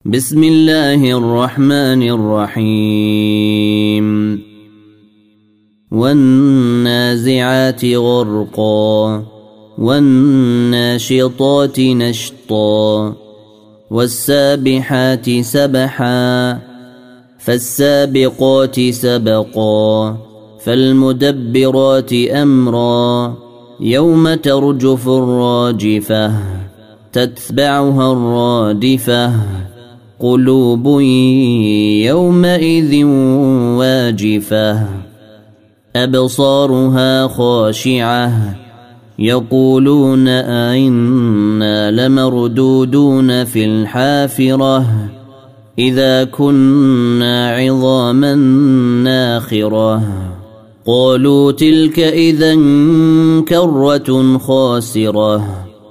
بسم الله الرحمن الرحيم والنازعات غرقا والناشطات نشطا والسابحات سبحا فالسابقات سبقا فالمدبرات أمرا يوم ترجف الراجفة تتبعها الرادفة قلوب يومئذ واجفة أبصارها خاشعة يقولون أئنا لمردودون في الحافرة إذا كنا عظاما ناخرة قالوا تلك إذا كرة خاسرة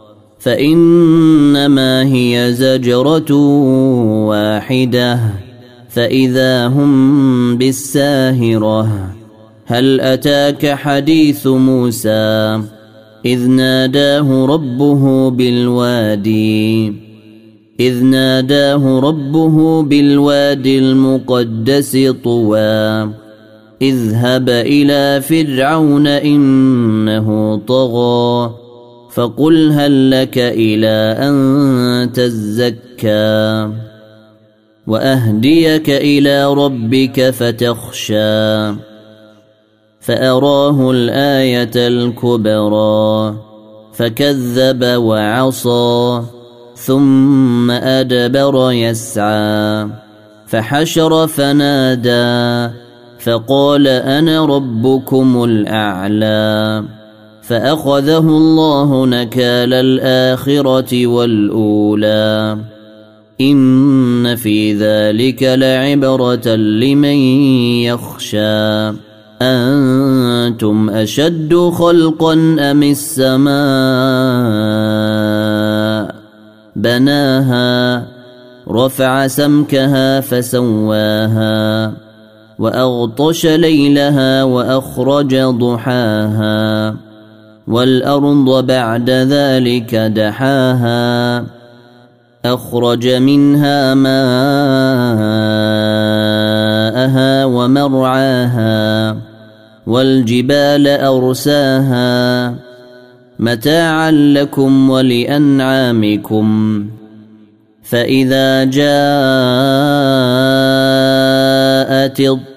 فإنما هي زجرة واحدة فإذا هم بالساهرة هل أتاك حديث موسى إذ ناداه ربه بالوادي المقدس طوى اذهب إلى فرعون إنه طغى فقل هل لك إلى أن تزكى وأهديك إلى ربك فتخشى فأراه الآية الكبرى فكذب وعصى ثم أدبر يسعى فحشر فنادى فقال أنا ربكم الأعلى فأخذه الله نكال الآخرة والأولى إن في ذلك لعبرة لمن يخشى أنتم أشد خلقا أم السماء بناها رفع سمكها فسواها وأغطش ليلها وأخرج ضحاها والأرض بعد ذلك دحاها أخرج منها ماءها ومرعاها والجبال أرساها متاعا لكم ولأنعامكم فإذا جاءت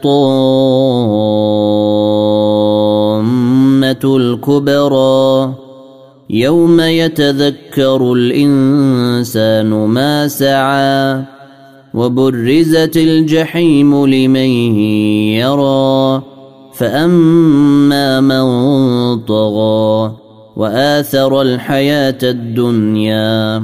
الطامة الكبرى يوم يتذكر الإنسان ما سعى وبرزت الجحيم لمن يرى فأما من طغى وآثر الحياة الدنيا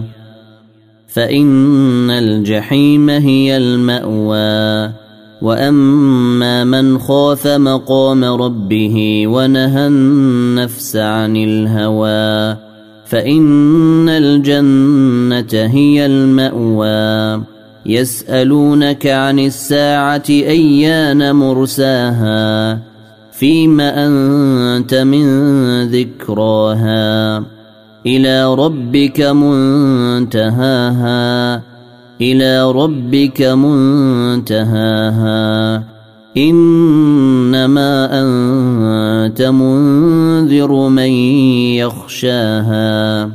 فإن الجحيم هي المأوى وأما من خاف مقام ربه ونهى النفس عن الهوى فإن الجنة هي المأوى يسألونك عن الساعة أيان مرساها فيم أنت من ذكراها إلى ربك منتهاها إنما أنت منذر من يخشاها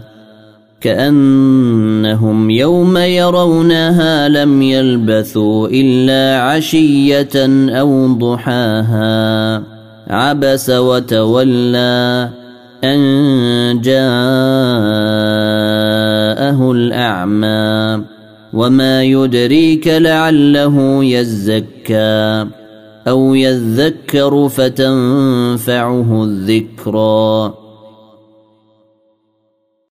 كأنهم يوم يرونها لم يلبثوا إلا عشية أو ضحاها عبس وتولى أن جاءه الأعمى وما يدريك لعله يزكى أو يذكر فتنفعه الذكرى